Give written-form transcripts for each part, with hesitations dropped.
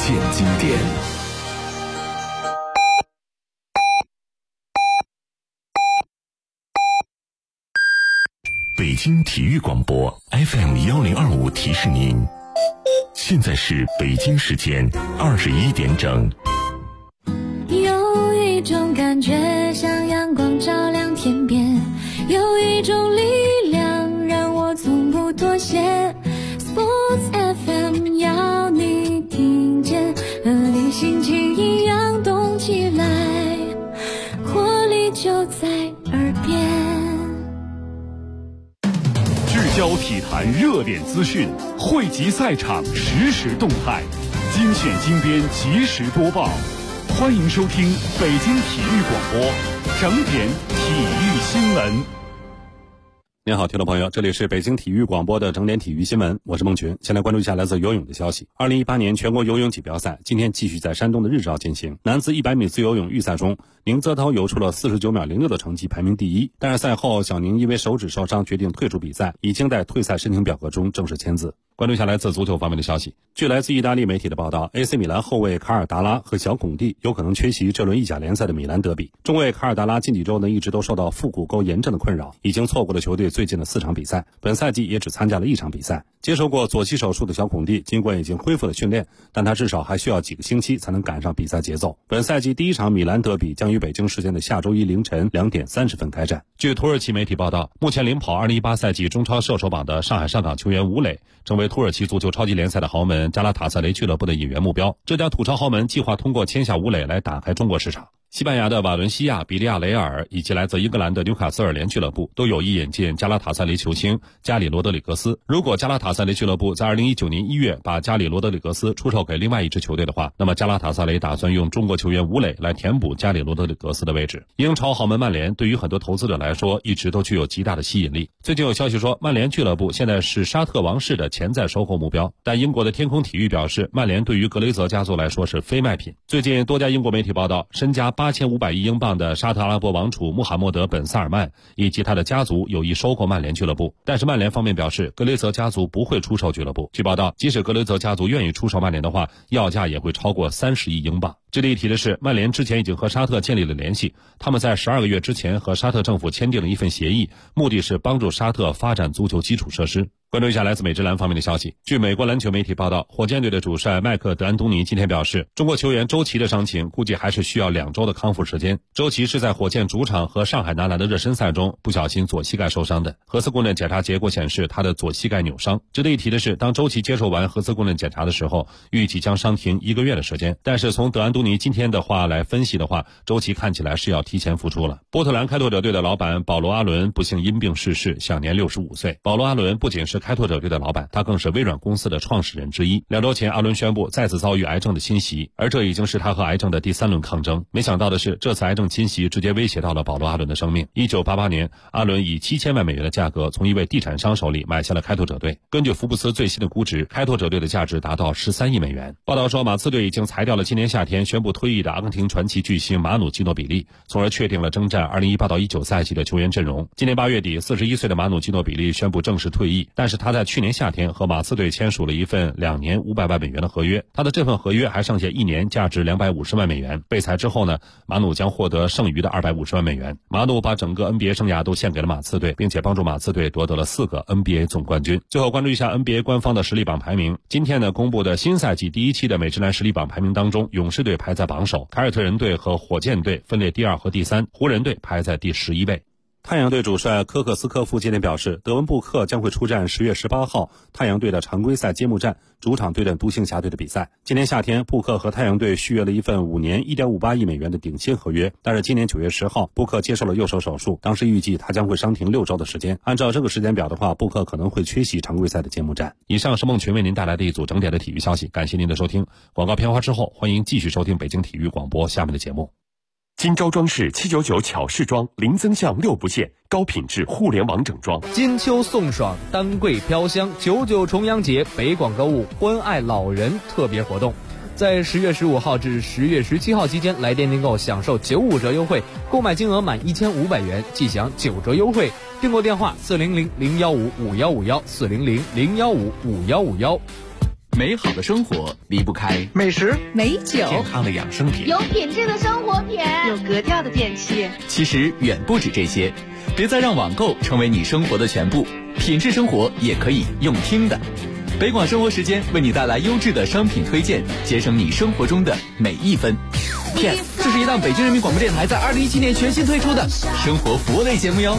现经典。北京体育广播 FM1025提示您，现在是北京时间21点整。 有一种感觉像阳光照亮天边，有一种力量让我从不妥协。Sports FM 要你听见，和你心情一样动起来，活力就在耳边。 聚焦体坛热点资讯，汇集赛场实时动态，精选精编及时播报。欢迎收听北京体育广播整点体育新闻。 您好，听众朋友，这里是北京体育广播的整点体育新闻，我是孟群。先来关注一下来自游泳的消息。2018年全国游泳锦标赛今天继续在山东的日照进行。男子100米自由泳预赛中，宁泽涛游出了49秒06的成绩，排名第一。但是赛后，小宁因为手指受伤，决定退出比赛，已经在退赛申请表格中正式签字。关注一下来自足球方面的消息。据来自意大利媒体的报道 ，AC 米兰后卫卡尔达拉和小孔蒂有可能缺席这轮意甲联赛的米兰德比。中卫卡尔达拉近几周呢一直都受到腹股沟炎症的困扰，已经错过了球队最近的4场比赛，本赛季也只参加了1场比赛。接受过左膝手术的小孔蒂，尽管已经恢复了训练，但他至少还需要几个星期才能赶上比赛节奏。本赛季第1场米兰德比将于北京时间的下周一凌晨2点30分开战。据土耳其媒体报道，目前领跑2018赛季中超射手榜的上海上港球员吴磊，成为土耳其足球超级联赛的豪门加拉塔萨雷俱乐部的引援目标。这家土超豪门计划通过签下吴磊来打开中国市场。西班牙的瓦伦西亚、比利亚雷尔以及来自英格兰的纽卡斯尔联俱乐部都有意引进加拉塔萨雷球星加里罗德里格斯。如果加拉塔萨雷俱乐部在2019年1月把加里罗德里格斯出售给另外一支球队的话，那么加拉塔萨雷打算用中国球员吴磊来填补加里罗德里格斯的位置。英超豪门曼联对于很多投资者来说一直都具有极大的吸引力。最近有消息说，曼联俱乐部现在是沙特王室的潜在收购目标，但英国的天空体育表示，曼联对于格雷泽家族来说是非卖品。最近多家英国媒体报道，身家8500亿英镑的沙特阿拉伯王储穆罕默德本萨尔曼以及他的家族有意收购曼联俱乐部，但是曼联方面表示，格雷泽家族不会出售俱乐部。据报道，即使格雷泽家族愿意出售曼联的话，要价也会超过30亿英镑。值得一提的是，曼联之前已经和沙特建立了联系，他们在12个月之前和沙特政府签订了一份协议，目的是帮助沙特发展足球基础设施。关注一下来自美职篮方面的消息。据美国篮球媒体报道，火箭队的主帅麦克德安东尼今天表示，中国球员周琦的伤情估计还是需要2周的康复时间。周琦是在火箭主场和上海男篮的热身赛中不小心左膝盖受伤的，核磁共振检查结果显示他的左膝盖扭伤。值得一提的是，当周琦接受完核磁共振检查的时候，预计将伤停1个月的时间，但是从德安东尼今天的话来分析的话，周琦看起来是要提前复出了。波特兰开拓者队的老板保罗·阿伦不幸因病逝世，享年65岁。保罗·阿伦不仅是开拓者队的老板，他更是微软公司的创始人之一。2周前，阿伦宣布再次遭遇癌症的侵袭，而这已经是他和癌症的第3轮抗争。没想到的是，这次癌症侵袭直接威胁到了保罗·阿伦的生命。1988年，阿伦以7000万美元的价格从一位地产商手里买下了开拓者队。根据福布斯最新的估值，开拓者队的价值达到13亿美元。报道说，马刺队已经裁掉了今年夏天宣布退役的阿根廷传奇巨星马努基诺比利，从而确定了征战2018-19赛季的球员阵容。今年8月底，41岁的马努基诺比利宣布正式退役，但是他在去年夏天和马刺队签署了一份2年500万美元的合约，他的这份合约还剩下1年价值250万美元。被裁之后呢，马努将获得剩余的250万美元。马努把整个 NBA 生涯都献给了马刺队，并且帮助马刺队夺得了4个 NBA 总冠军。最后关注一下 NBA 官方的实力榜排名。今天呢公布的新赛季第1期的美职篮实力榜排名当中，勇士队排在榜首，凯尔特人队和火箭队分列第2和第3，湖人队排在第11位。太阳队主帅科克斯科夫今天表示，德文布克将会出战10月18号太阳队的常规赛揭幕战，主场对阵独行侠队的比赛。今年夏天，布克和太阳队续约了一份5年1.58亿美元的顶薪合约，但是今年9月10号，布克接受了右手手术，当时预计他将会伤停6周的时间。按照这个时间表的话，布克可能会缺席常规赛的揭幕战。以上是孟群为您带来的一组整点的体育消息，感谢您的收听。广告片花之后，欢迎继续收听北京体育广播下面的节目。 金招装饰799巧饰装，零增项6不限，高品质互联网整装。 金秋送爽，丹桂飘香，99重阳节北广购物关爱老人特别活动，在10月15号至10月17号期间来电订购享受95折优惠，购买金额满1500元即享9折优惠。订购电话400-015-5151，400-015-5151。 美好的生活离不开美食、 美酒、 健康的养生品， 有品质的生活品， 有格调的电器。 其实远不止这些，别再让网购成为你生活的全部，品质生活也可以用听的。北广生活时间为你带来优质的商品推荐，节省你生活中的每一分。PS， 这是一档北京人民广播电台在2017年全新推出的生活服务类节目哟。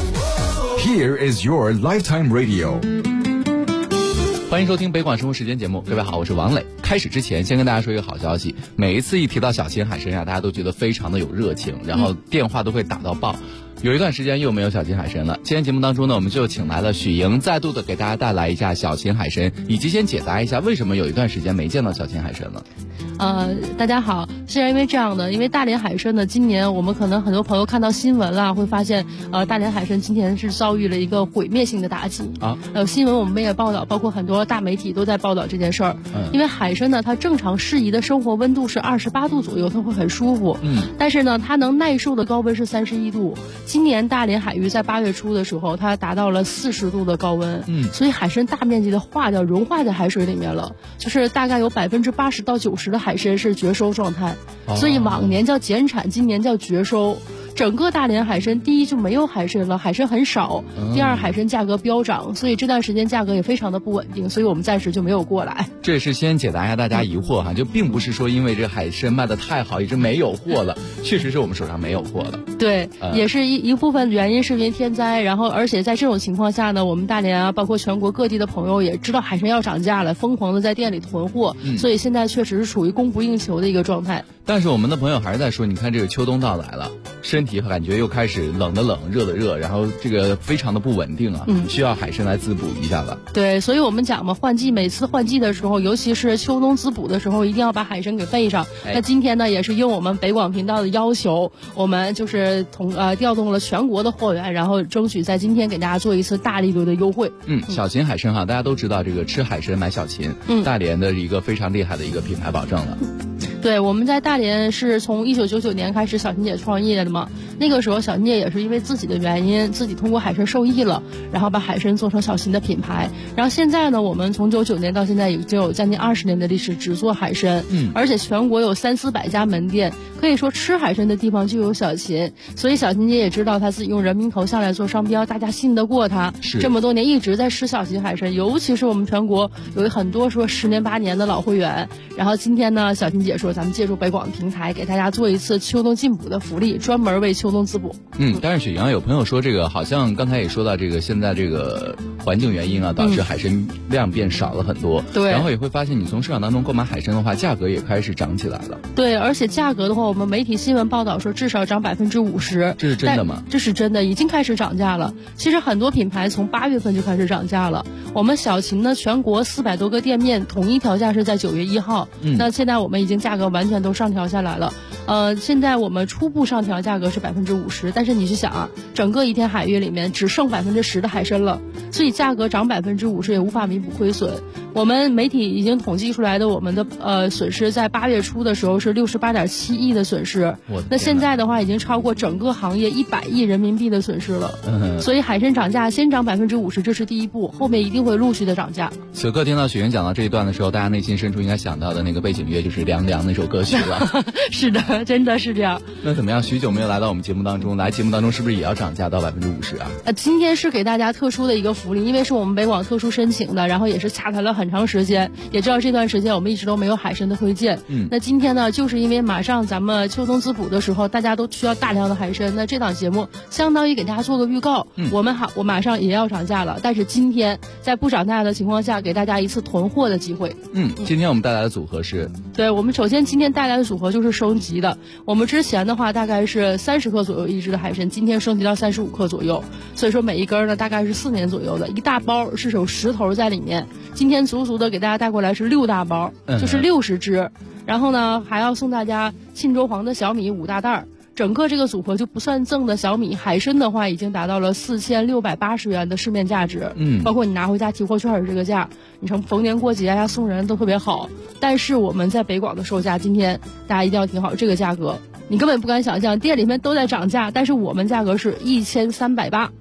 Here is your lifetime radio。 欢迎收听北广生活时间节目，各位好，我是王磊。开始之前，先跟大家说一个好消息，每一次一提到小秦海参大家都觉得非常的有热情，然后电话都会打到爆。有一段时间又没有小秦海参了，今天节目当中呢，我们就请来了许莹，再度的给大家带来一下小秦海参，以及先解答一下为什么有一段时间没见到小秦海参了。 大家好，是因为这样的，因为大连海参呢，今年我们可能很多朋友看到新闻了，会发现大连海参今年是遭遇了一个毁灭性的打击啊。新闻我们也报道，包括很多大媒体都在报道这件事儿。因为海参呢，它正常适宜的生活温度是28度左右，它会很舒服。但是呢，它能耐受的高温是31度。今年大连海域在8月初的时候，它达到了40度的高温。所以海参大面积的融化在海水里面了，就是大概有80%到90%的海参是绝收状态，所以往年叫减产，今年叫绝收。整个大连海参，第一就没有海参了，海参很少；第二，海参价格飙涨，所以这段时间价格也非常的不稳定，所以我们暂时就没有过来。 这也是先解答一下大家疑惑哈，就并不是说因为这海参卖的太好，一直没有货了，确实是我们手上没有货了。 对，也是一部分原因是因为天灾，然后而且在这种情况下呢，我们大连啊，包括全国各地的朋友也知道海参要涨价了，疯狂的在店里囤货，所以现在确实是处于供不应求的一个状态。 但是我们的朋友还是在说，你看这个秋冬到来了，身体感觉又开始冷的冷，热的热，然后这个非常的不稳定啊，需要海参来滋补一下了。 对，所以我们讲嘛，每次换季的时候，尤其是秋冬滋补的时候，一定要把海参给备上。那今天呢，也是应我们北广频道的要求，我们就是调动了全国的货源，然后争取在今天给大家做一次大力度的优惠。 小秦海参哈，大家都知道这个吃海参买小秦，大连的一个非常厉害的一个品牌保证了。 对，我们在大连是从1999年开始小秦姐创业的嘛，那个时候小秦姐也是因为自己的原因，自己通过海参受益了，然后把海参做成小秦的品牌。然后现在呢，我们从99年到现在已经有将近20年的历史，只做海参，而且全国有300-400家门店，可以说吃海参的地方就有小秦。所以小秦姐也知道她自己用人民头像来做商标，大家信得过她，这么多年一直在吃小秦海参，尤其是我们全国有很多说10年8年的老会员。然后今天呢，小秦姐说咱们借助北广平台给大家做一次秋冬进补的福利，专门为秋冬滋补。 但是雪阳有朋友说这个好像刚才也说到这个现在这个环境原因啊，导致海参量变少了很多。对，然后也会发现你从市场当中购买海参的话，价格也开始涨起来了。 对，而且价格的话，我们媒体新闻报道说至少涨50%。 这是真的吗？ 这是真的，已经开始涨价了。其实很多品牌从8月份就开始涨价了。我们小秦呢，全国400多个店面统一调价是在9月1号。那现在我们已经价格完全都上调下来了。现在我们初步上调价格是50%，但是你去想啊，整个一天海域里面只剩10%的海参了，所以价格涨50%也无法弥补亏损。我们媒体已经统计出来的我们的损失，在8月初的时候是68.7亿的损失，那现在的话已经超过整个行业100亿人民币的损失了。所以海参涨价先涨50%，这是第一步，后面一定会陆续的涨价。 此刻听到雪云讲到这一段的时候，大家内心深处应该想到的那个背景乐就是凉凉那首歌曲了。 是的，真的是这样。 那怎么样？许久没有来到我们节目当中，来节目当中是不是也要涨价到50%啊？ 今天是给大家特殊的一个福利，因为是我们北广特殊申请的，然后也是洽谈了很长时间，也知道这段时间我们一直都没有海参的推荐。那今天呢，就是因为马上咱们秋冬滋补的时候，大家都需要大量的海参，那这档节目相当于给大家做个预告。我马上也要涨价了，但是今天在不涨价的情况下，给大家一次囤货的机会。 今天我们带来的组合是？ 对，我们首先今天带来的组合就是升级的。我们之前的话大概是30克左右一只的海参，今天升级到35克左右，所以说每一根呢大概是4年左右的，一大包是有10头在里面。今天足足的给大家带过来是6大包，就是60只。然后呢还要送大家沁州黄的小米5大袋。整个这个组合就不算赠的小米，海参的话已经达到了4680元的市面价值，包括你拿回家提货券是这个价，你从逢年过节呀送人都特别好。但是我们在北广的售价，今天大家一定要听好这个价格，你根本不敢想象，店里面都在涨价，但是我们价格是1380。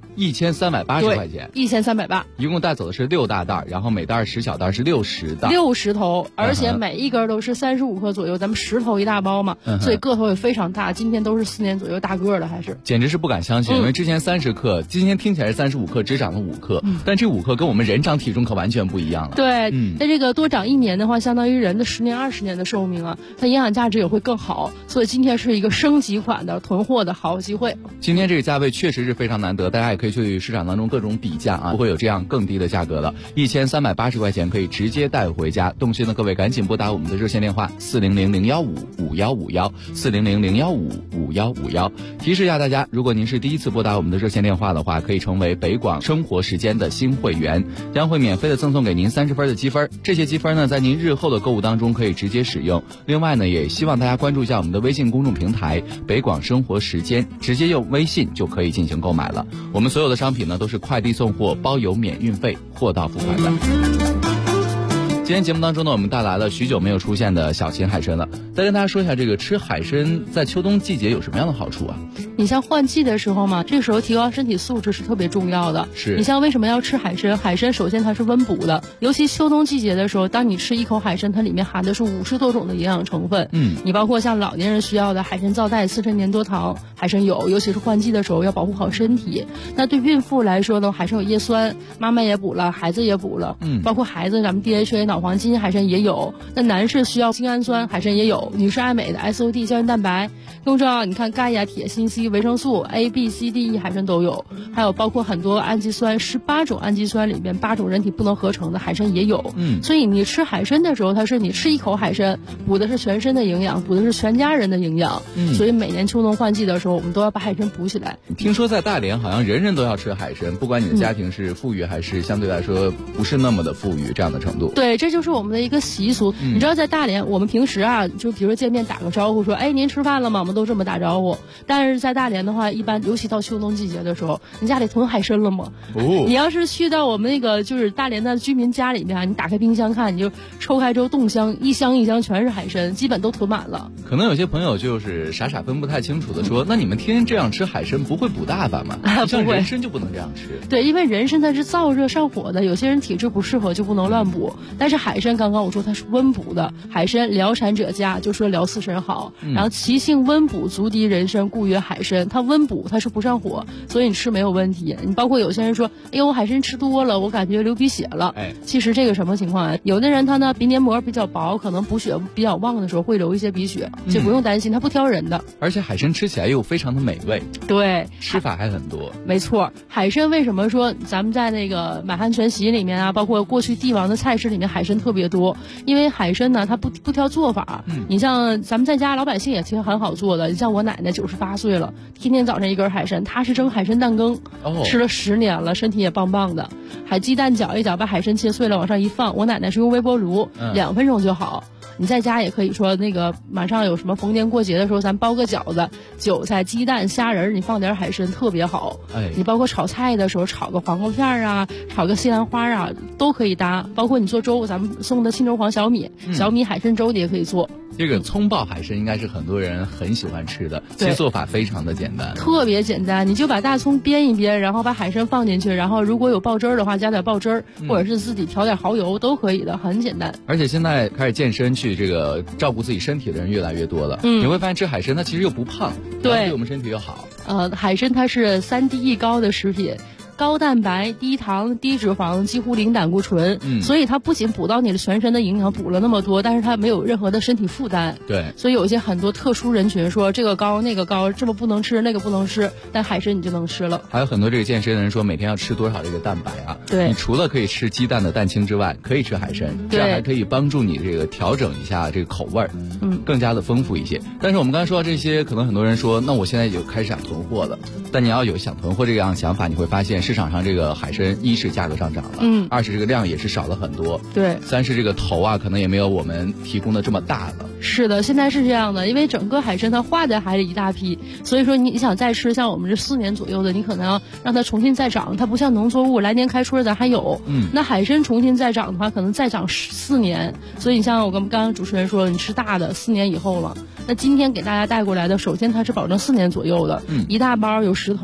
1380块钱 ，1380， 一共带走的是6大袋，然后每袋10小袋是60袋 ，60头，而且每一根都是35克左右，咱们10头一大包嘛，所以个头也非常大。今天都是4年左右大个的，还是简直是不敢相信，因为之前30克，今天听起来是35克，只长了5克，但这5克跟我们人长体重可完全不一样了。 对，那这个多长1年的话，相当于人的10年20年的寿命啊，它营养价值也会更好，所以今天是一个升级款的囤货的好机会。 今天这个价位确实是非常难得，大家也可以去市场当中各种比价啊，不会有这样更低的价格了。1380块钱可以直接带回家。动心的各位赶紧拨打我们的热线电话400-015-5151，400-015-5151。提示一下大家，如果您是第一次拨打我们的热线电话的话，可以成为北广生活时间的新会员，将会免费的赠送给您30分的积分。这些积分呢，在您日后的购物当中可以直接使用。另外呢，也希望大家关注一下我们的微信公众平台北广生活时间，直接用微信就可以进行购买了。我们所有的商品呢都是快递送货，包邮免运费，货到付款的。今天节目当中呢，我们带来了许久没有出现的小秦海参了。再跟大家说一下，这个吃海参在秋冬季节有什么样的好处啊？ 你像换季的时候嘛，这个时候提高身体素质是特别重要的。 是你像为什么要吃海参？海参首先它是温补的，尤其秋冬季节的时候，当你吃一口海参，它里面含的是50多种的营养成分。你包括像老年人需要的海参皂苷、刺身粘多糖，海参有，尤其是换季的时候要保护好身体。那对孕妇来说呢，海参有叶酸，妈妈也补了，孩子也补了。包括孩子咱们 DHA 脑黄金海参也有。那男士需要精氨酸，海参也有。女士爱美的 SOD 胶原蛋白，更重要，你看钙呀、铁、锌、硒、维生素 A、B、C、D、E 海参都有，还有包括很多氨基酸，18种氨基酸里面8种人体不能合成的海参也有。所以你吃海参的时候，它是你吃一口海参，补的是全身的营养，补的是全家人的营养。所以每年秋冬换季的时候，我们都要把海参补起来。 听说在大连好像人人都要吃海参，不管你的家庭是富裕还是相对来说不是那么的富裕这样的程度。 对，这就是我们的一个习俗。你知道在大连，我们平时啊，就比如说见面打个招呼说，哎，您吃饭了吗？我们都这么打招呼。但是在大连的话，一般尤其到秋冬季节的时候，你家里囤海参了吗？你要是去到我们那个就是大连的居民家里面，你打开冰箱看，你就抽开之后冻箱，一箱一箱全是海参，基本都囤满了。 可能有些朋友就是傻傻分不太清楚的说，那你们天天这样吃海参不会补大发吗？像人参就不能这样吃。 对，因为人参它是燥热上火的，有些人体质不适合就不能乱补。但是海参刚刚我说它是温补的，海参疗产者佳，就说疗四神好。然后其性温补，足敌人参，故曰海参。它温补，它是不上火，所以你吃没有问题。你包括有些人说，哎呦，我海参吃多了，我感觉流鼻血了。其实这个什么情况啊？有的人他呢鼻黏膜比较薄，可能补血比较旺的时候会流一些鼻血，就不用担心，它不挑人的。 而且海参吃起来又非常的美味。 对， 吃法还很多。 没错，海参为什么说咱们在那个满汉全席里面啊，包括过去帝王的菜式里面海参特别多？因为海参呢，它不挑做法。你像咱们在家老百姓也其实很好做的，你像我奶奶98岁了，天天早上一根海参，她是蒸海参蛋羹，吃了10年了，身体也棒棒的。还鸡蛋搅一搅，把海参切碎了往上一放，我奶奶是用微波炉2分钟就好。你在家也可以说那个马上有什么逢年过节的时候，咱包个饺子，韭菜、鸡蛋、虾仁，你放点海参特别好。你包括炒菜的时候，炒个黄瓜片啊，炒个西兰花啊，都可以搭。包括你做粥，咱们送的青州黄小米，小米海参粥你也可以做。 这个葱爆海参应该是很多人很喜欢吃的，其实做法非常的简单， 特别简单。你就把大葱煸一煸，然后把海参放进去，然后如果有爆汁儿的话，加点爆汁儿，或者是自己调点蚝油都可以的，很简单。 而且现在开始健身去这个照顾自己身体的人越来越多了，你会发现吃海参它其实又不胖，对我们身体又好。 海参它是3D 高的食品。高蛋白、低糖、低脂肪，几乎零胆固醇，所以它不仅补到你的全身的营养，补了那么多，但是它没有任何的身体负担。 对， 所以有一些很多特殊人群说这个高那个高，这么不能吃那个不能吃，但海参你就能吃了。 还有很多这个健身的人说每天要吃多少这个蛋白啊？ 对， 你除了可以吃鸡蛋的蛋清之外，可以吃海参，这样还可以帮助你这个调整一下这个口味儿，更加的丰富一些。但是我们刚才说到这些，可能很多人说，那我现在就开始想囤货了。但你要有想囤货这样想法，你会发现市场上这个海参一是价格上涨了，2是这个量也是少了很多， 对 ，3是这个头啊可能也没有我们提供的这么大了。 是的，现在是这样的，因为整个海参它化在海里一大批，所以说你想再吃，像我们这4年左右的，你可能要让它重新再长，它不像农作物来年开春咱还有，那海参重新再长的话，可能再长4年，所以你像我刚刚主持人说，你吃大的4年以后了。那今天给大家带过来的，首先它是保证4年左右的，一大包有10头，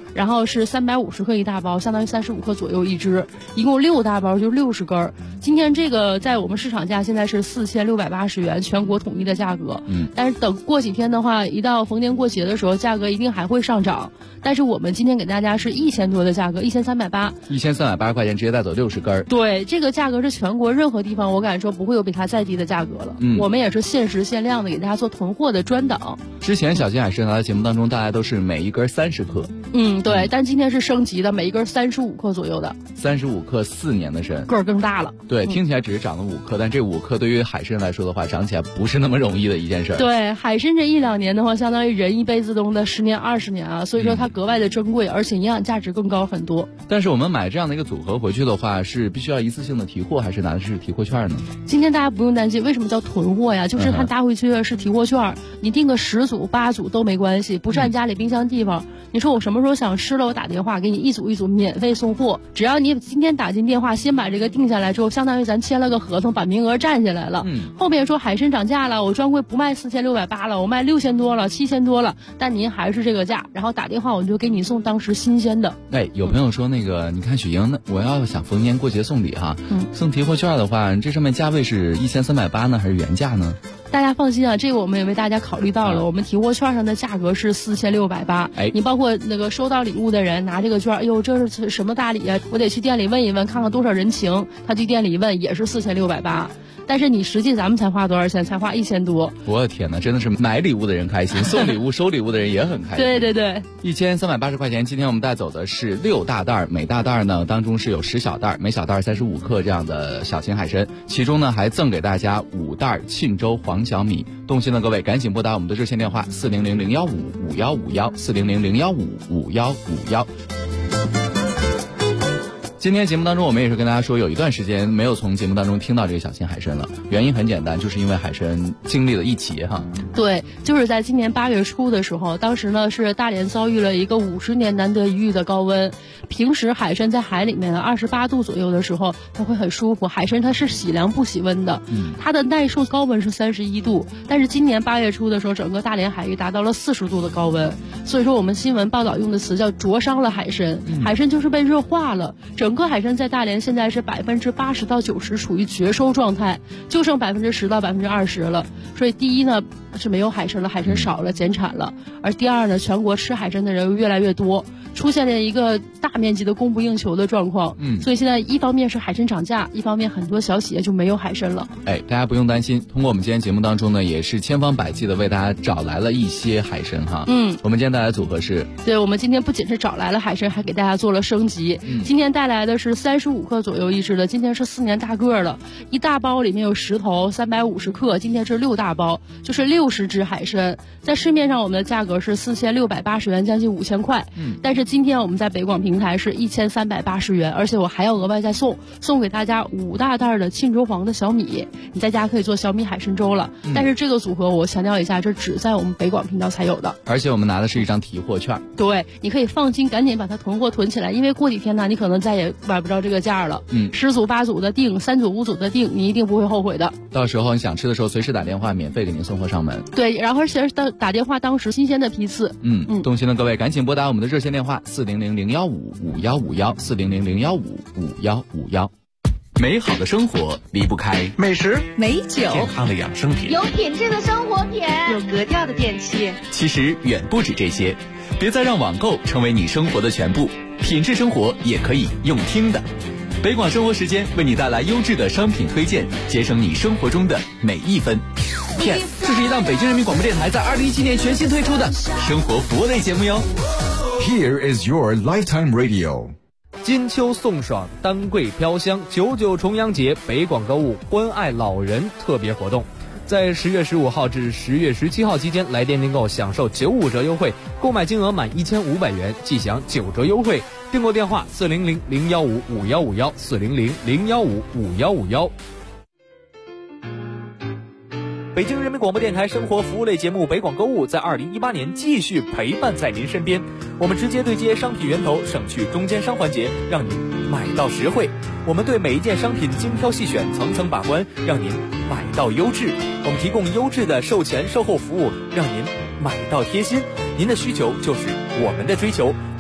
然后是350克一大包，相当于35克左右一只，一共6大包就60根。今天这个在我们市场价现在是4680元，全国统一的价格。但是等过几天的话，一到逢年过节的时候，价格一定还会上涨。但是我们今天给大家是1000多的价格，1380，1380 块钱直接带走60根。 对，这个价格是全国任何地方我敢说不会有比它再低的价格了。我们也是限时限量的给大家做囤货的专档。 之前小金海参来的节目当中，大家都是每一根30克。 对，但今天是升级的，每一根35克左右的。 35克4年的参， 个儿更大了。 对，听起来只是长了5克，但这5克对于海参来说的话，长起来不是那么容易的一件事。 对，海参这1-2年的话，相当于人一辈子中的10年20年啊，所以说它格外的珍贵，而且营养价值更高很多。 但是我们买这样的一个组合回去的话，是必须要一次性的提货，还是拿的是提货券呢？ 今天大家不用担心，为什么叫囤货呀？就是它搭回去的是提货券，你订个10组8组都没关系，不占家里冰箱地方。你说我什么时候想吃了，我打电话给你一组一组免费送货，只要你今天打进电话，先把这个定下来之后，相当于咱签了个合同，把名额占下来了。后面说海参涨价了，我专柜不卖4680了，我卖6000多了，7000多了，但您还是这个价，然后打电话我就给你送当时新鲜的。 有朋友说那个，你看许莹，我要想逢年过节送礼哈，送提货券的话，这上面价位是1380呢，还是原价呢？ 大家放心啊，这个我们也为大家考虑到了。我们提货券上的价格是4680，你包括那个收到礼物的人拿这个券，哎呦，这是什么大礼啊？我得去店里问一问，看看多少人情。他去店里一问，也是4680。但是你实际咱们才花多少钱？才花1000多。 我的天哪，真的是买礼物的人开心，送礼物收礼物的人也很开心。 对对对 ，1380块钱。今天我们带走的是6大袋，每大袋呢当中是有10小袋，每小袋35克这样的小型海参，其中呢还赠给大家5袋沁州黄小米。动心的各位赶紧拨打我们的热线电话400-015-5151，400-015-5151。今天节目当中，我们也是跟大家说，有一段时间没有从节目当中听到这个小型海参了。原因很简单，就是因为海参经历了一劫哈。 对，就是在今年8月初的时候，当时呢是大连遭遇了一个50年难得一遇的高温。平时海参在海里面28度左右的时候，它会很舒服。海参它是喜凉不喜温的，它的耐受高温是31度。但是今年8月初的时候，整个大连海域达到了40度的高温，所以说我们新闻报道用的词叫灼伤了海参。海参就是被热化了。整个海参在大连现在是80%到90%处于绝收状态，就剩10%到20%了。所以第一呢是没有海参了，海参少了，减产了。而第二呢，全国吃海参的人越来越多，出现了一个大面积的供不应求的状况。所以现在一方面是海参涨价，一方面很多小企业就没有海参了。 大家不用担心，通过我们今天节目当中呢，也是千方百计的为大家找来了一些海参哈。我们今天带来的组合是， 对，我们今天不仅是找来了海参，还给大家做了升级。今天带来的是35克左右一只的，今天是4年大个了，一大包里面有10头，350克，今天是6大包，就是60只海参。在市面上我们的价格是4680元，将近5000块。但是今天我们在北广平台是1380元，而且我还要额外再送给大家5大袋的沁州黄的小米，你在家可以做小米海参粥了。但是这个组合我强调一下，这只在我们北广频道才有的， 而且我们拿的是一张提货券。 对，你可以放心，赶紧把它囤货囤起来，因为过几天呢，你可能再也买不着这个价了。10组8组的订，3组5组的订，你一定不会后悔的。 到时候你想吃的时候，随时打电话，免费给您送货上门。 对，然后而且打电话当时新鲜的批次。 动心的各位赶紧拨打我们的热线电话400-015-5151，400-015-5151。 美好的生活离不开美食、 美酒、 健康的养生品、 有品质的生活品、 有格调的电器。 其实远不止这些，别再让网购成为你生活的全部，品质生活也可以用听的。北广生活时间为你带来优质的商品推荐，节省你生活中的每一分。 这是一档北京人民广播电台在2017年全新推出的生活服务类节目哟。 Here is your lifetime radio。 金秋送爽，丹桂飘香，99重阳节北广购物关爱老人特别活动，在10月15号至10月17号期间来电订购享受95折优惠，购买金额满1500元即享9折优惠。订购电话400-015-5151，400-015-5151。北京人民广播电台生活服务类节目北广购物在2018年继续陪伴在您身边，我们直接对接商品源头，省去中间商环节，让您买到实惠。我们对每一件商品精挑细选，层层把关，让您买到优质。我们提供优质的售前售后服务，让您买到贴心。您的需求就是我们的追求。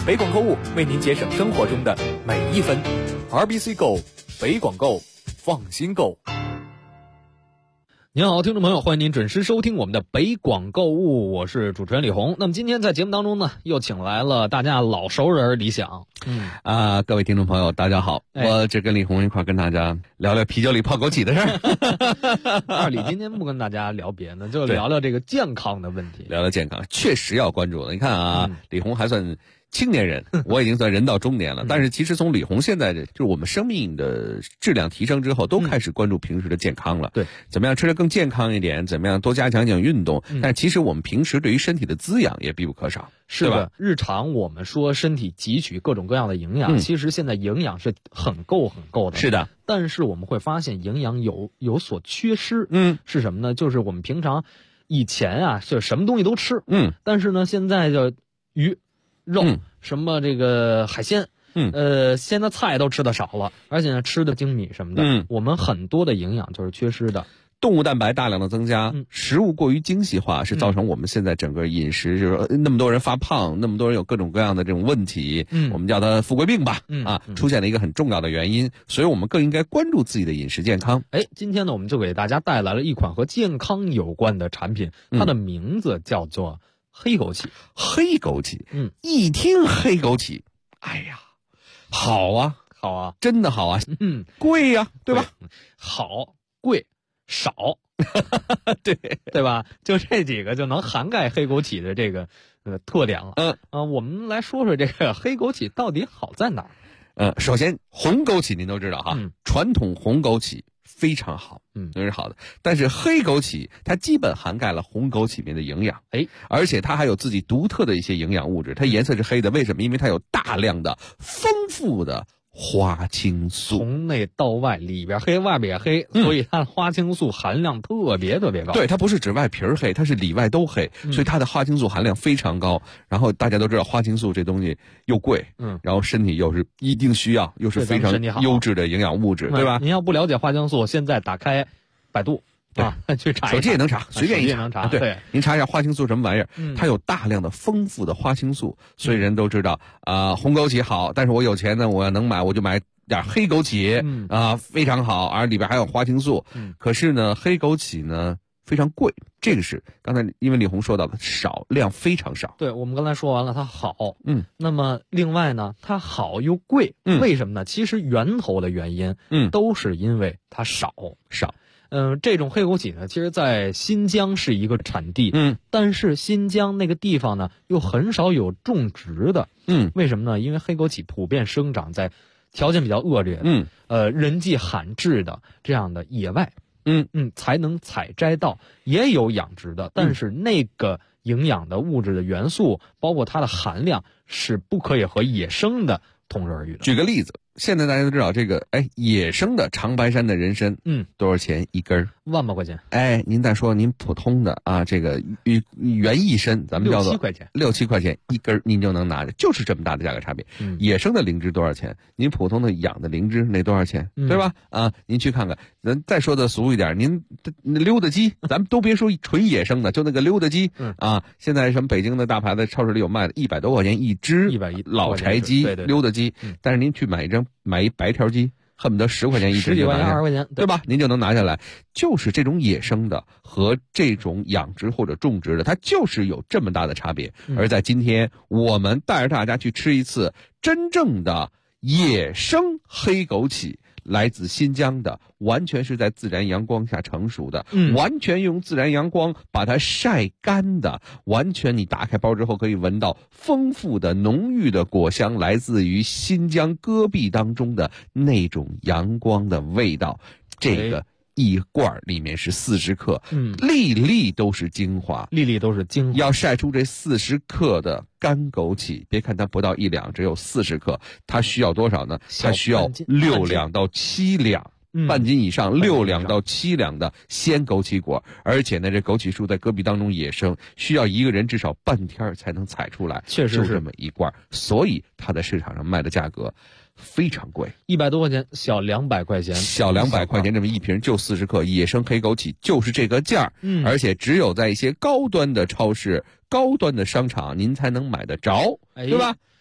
北广购物为您节省生活中的每一分。RBC Go， 北广购，放心购。您好，听众朋友，欢迎您准时收听我们的北广购物，我是主持人李红。那么今天在节目当中呢，又请来了大家老熟人李想。 各位听众朋友，大家好，我这跟李红一块跟大家聊聊啤酒里泡枸杞的事儿。 二李今天不跟大家聊别的，就聊聊这个健康的问题。 聊聊健康，确实要关注的。你看啊，李红还算青年人，我已经算人到中年了。但是其实从李红现在就是我们生命的质量提升之后，都开始关注平时的健康了。 对， 怎么样吃得更健康一点？怎么样多加强运动？但其实我们平时对于身体的滋养也必不可少。 是的，日常我们说身体汲取各种各样的营养，其实现在营养是很够的。 是的， 但是我们会发现营养有所缺失。是什么呢？就是我们平常以前啊，就什么东西都吃。但是呢，现在就鱼、肉、什么这个海鲜。现在菜都吃的少了，而且呢吃的精米什么的，我们很多的营养就是缺失的。 动物蛋白大量的增加，食物过于精细化，是造成我们现在整个饮食就是说那么多人发胖，那么多人有各种各样的这种问题，我们叫它富贵病吧，出现了一个很重要的原因，所以我们更应该关注自己的饮食健康。 今天呢，我们就给大家带来了一款和健康有关的产品，它的名字叫做黑枸杞。 黑枸杞，一听黑枸杞，哎呀，好啊，真的好啊，贵呀，对吧？ 好，贵。少，对吧？就这几个就能涵盖黑枸杞的这个特点了。我们来说说这个黑枸杞到底好在哪儿？ 首先红枸杞您都知道哈，传统红枸杞非常好，都是好的。但是黑枸杞它基本涵盖了红枸杞里面的营养，而且它还有自己独特的一些营养物质。它颜色是黑的，为什么？因为它有大量的丰富的花青素， 从内到外，里边黑外边黑，所以它的花青素含量特别高。 对，它不是指外皮黑，它是里外都黑，所以它的花青素含量非常高。然后大家都知道花青素这东西又贵，然后身体又是一定需要，又是非常优质的营养物质，对吧？ 您要不了解花青素，现在打开百度。去查一查， 手机也能查，随便一查。 对，您查一下花青素什么玩意儿？它有大量的丰富的花青素，所以人都知道红枸杞好，但是我有钱呢，我要能买，我就买点黑枸杞，非常好，而里边还有花青素。可是呢，黑枸杞呢非常贵，这个是刚才因为李红说到的少量非常少。 对，我们刚才说完了它好，那么另外呢，它好又贵，为什么呢？其实源头的原因，都是因为它少。这种黑枸杞呢，其实在新疆是一个产地，但是新疆那个地方呢，又很少有种植的，为什么呢？因为黑枸杞普遍生长在条件比较恶劣，人迹罕至的这样的野外，才能采摘到，也有养殖的，但是那个营养的物质的元素，包括它的含量，是不可以和野生的同日而语的。 举个例子。现在大家都知道这个，野生的长白山的人参，多少钱一根 ？1万把块钱。 您再说您普通的啊，这个原意参，咱们叫做6、7块钱一根，您就能拿着，就是这么大的价格差别。野生的灵芝多少钱？您普通的养的灵芝那多少钱？对吧？您去看看。咱再说的俗一点，您溜达鸡，咱们都别说纯野生的，就那个溜达鸡，现在什么北京的大牌子超市里有卖的，100多块钱一只老柴鸡，溜达鸡。但是您去买一白条鸡，恨不得10块钱一只，10 几块钱20块钱， 对吧？您就能拿下来。就是这种野生的和这种养殖或者种植的，它就是有这么大的差别。而在今天，我们带着大家去吃一次真正的野生黑枸杞。来自新疆的，完全是在自然阳光下成熟的，完全用自然阳光把它晒干的，完全你打开包之后可以闻到丰富的浓郁的果香，来自于新疆戈壁当中的那种阳光的味道。这个一罐里面是40克，粒粒都是精华，要晒出这40克的干枸杞，别看它不到1两，只有40克，它需要多少呢？它需要6两到7两。半斤以上，6两到7两的鲜枸杞果，而且呢，这枸杞树在戈壁当中野生，需要一个人至少半天才能采出来， 确实是就这么一罐，所以它在市场上卖的价格非常贵 ，100多块钱，小200块钱， 小200块钱这么一瓶就40克，野生黑枸杞就是这个价，而且只有在一些高端的超市、高端的商场您才能买得着，对吧？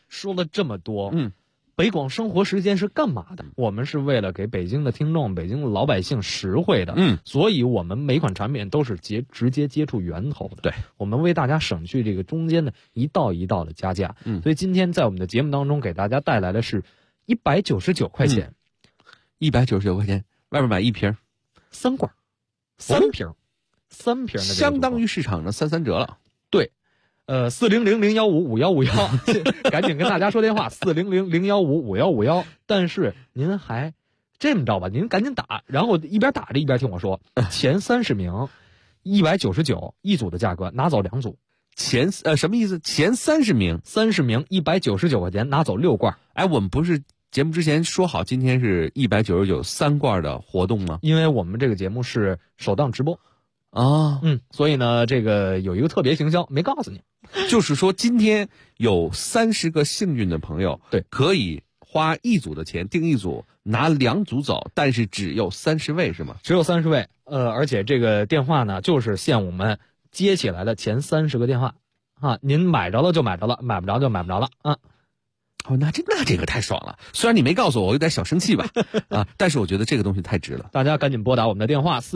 说了这么多，北广生活时间是干嘛的？我们是为了给北京的听众、北京的老百姓实惠的，所以我们每款产品都是直接接触源头的。 对，我们为大家省去这个中间的一道一道的加价。所以今天在我们的节目当中给大家带来的是199块钱 ，199块钱，外面买一瓶 ，3罐，3瓶，3瓶的， 相当于市场的33折了。 对。400-015-5151，赶紧跟大家说电话，400-015-5151。但是您还这么着吧，您赶紧打，然后一边打着一边听我说，前30名199一组的价格，拿走2组。 什么意思？前30名 199块钱，拿走6罐。 哎，我们不是节目之前说好今天是199 3罐的活动吗？ 因为我们这个节目是首档直播。所以呢，这个有一个特别行销没告诉你， 就是说今天有30个幸运的朋友， 对， 可以花1组的钱订1组，拿2组走，但是只有30位是吗？ 只有30位，而且这个电话呢，就是限我们接起来的前30个电话啊，您买着了就买着了，买不着就买不着了啊。 那这个太爽了，虽然你没告诉我，我有点小生气吧，但是我觉得这个东西太值了。 大家赶紧拨打我们的电话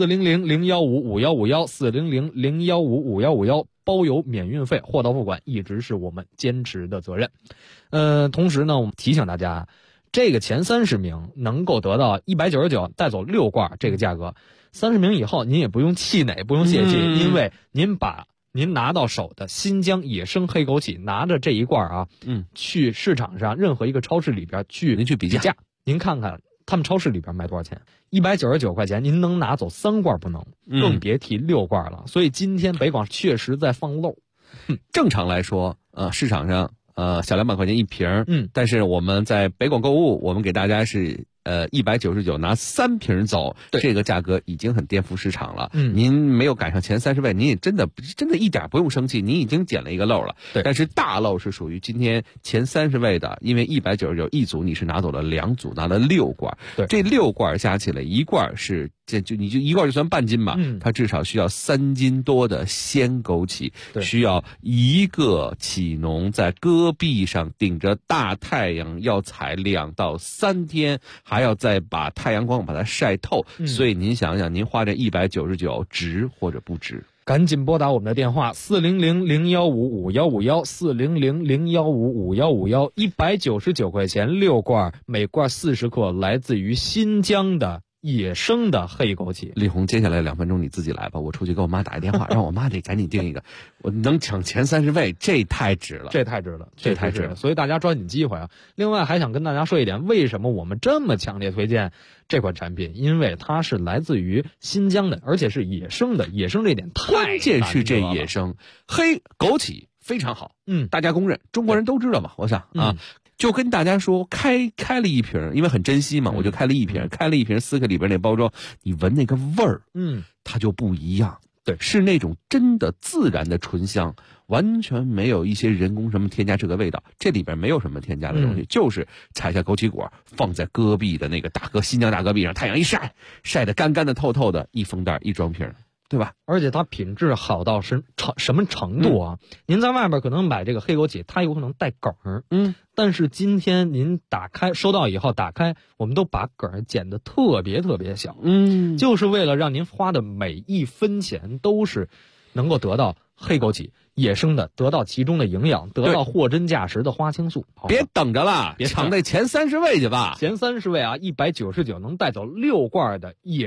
400-015-5151，400-015-5151，包邮免运费，货到付款一直是我们坚持的责任。同时呢，我们提醒大家，这个前30名能够得到199带走6罐这个价格，30名以后您也不用气馁，不用泄气，因为您拿到手的新疆野生黑枸杞，拿着这一罐啊，去市场上任何一个超市里边您去比价，您看看他们超市里边卖多少钱？199块钱，您能拿走3罐不能，更别提6罐了。所以今天北广确实在放漏。 正常来说，市场上小200块钱一瓶，但是我们在北广购物，我们给大家是199拿3瓶走，这个价格已经很颠覆市场了。您没有赶上前30位，您也真的一点不用生气，您已经捡了一个漏了。 对， 但是大漏是属于今天前30位的，因为199一组你是拿走了2组，拿了6罐。 对， 这6罐加起来1罐是你就1罐就算半斤吧，它至少需要3斤多的鲜枸杞，需要一个杞农在戈壁上顶着大太阳要采2到3天。还要再把太阳光把它晒透，所以您想想，您花这199值或者不值？ 赶紧拨打我们的电话400-015-5151，400-015-5151，199块钱6罐，每罐40克，来自于新疆的野生的黑枸杞。 李红，接下来2分钟你自己来吧，我出去给我妈打一电话，让我妈得赶紧订一个，我能抢前30位，这太值了， 这太值了。所以大家抓紧机会啊！另外还想跟大家说一点，为什么我们这么强烈推荐这款产品？因为它是来自于新疆的，而且是野生的，野生这点太关键是这野生黑枸杞非常好，大家公认，中国人都知道嘛，我想啊。就跟大家说，开了一瓶，因为很珍惜嘛，我就开了一瓶撕开里边那包装，你闻那个味儿，它就不一样。 对， 是那种真的自然的醇香，完全没有一些人工什么添加这个味道，这里边没有什么添加的东西，就是采下枸杞果，放在戈壁的那个新疆大戈壁上，太阳一晒得干干的透透的，一封袋一装瓶。对吧？ 而且它品质好到什么程度啊？您在外边可能买这个黑枸杞，它有可能带梗儿，但是今天您收到以后打开，我们都把梗儿剪得特别特别小，就是为了让您花的每一分钱都是能够得到黑枸杞野生的，得到其中的营养，得到货真价实的花青素。 别等着了，别抢那前30位去吧。 前30位啊，199能带走6罐的野